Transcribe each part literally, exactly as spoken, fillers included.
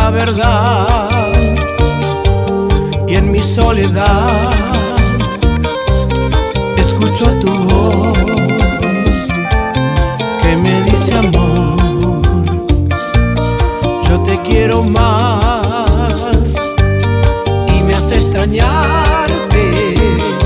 la verdad, y en mi soledad escucho tu voz que me dice: amor, yo te quiero más, y me hace extrañarte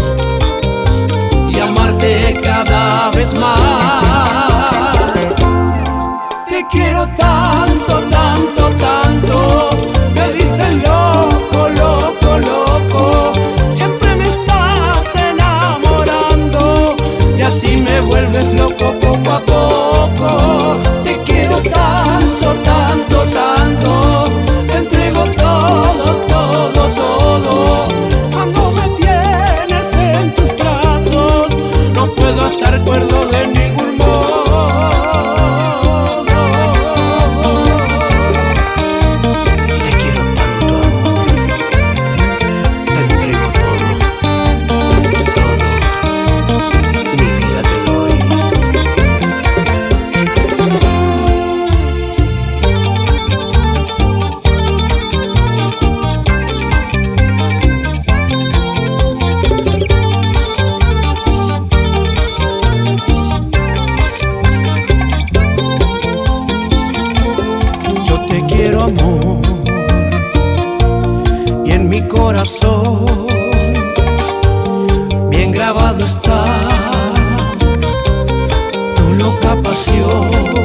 y amarte cada vez más. Te quiero tanto, tanto, tanto, me dicen loco, loco, loco. Siempre me estás enamorando y así me vuelves loco poco a poco. Te quiero tanto, tanto, tanto, te entrego todo, todo, todo. Cuando me tienes en tus brazos, no puedo estar cuerdo de ningún modo. Quiero amor, y en mi corazón bien grabado está tu loca pasión.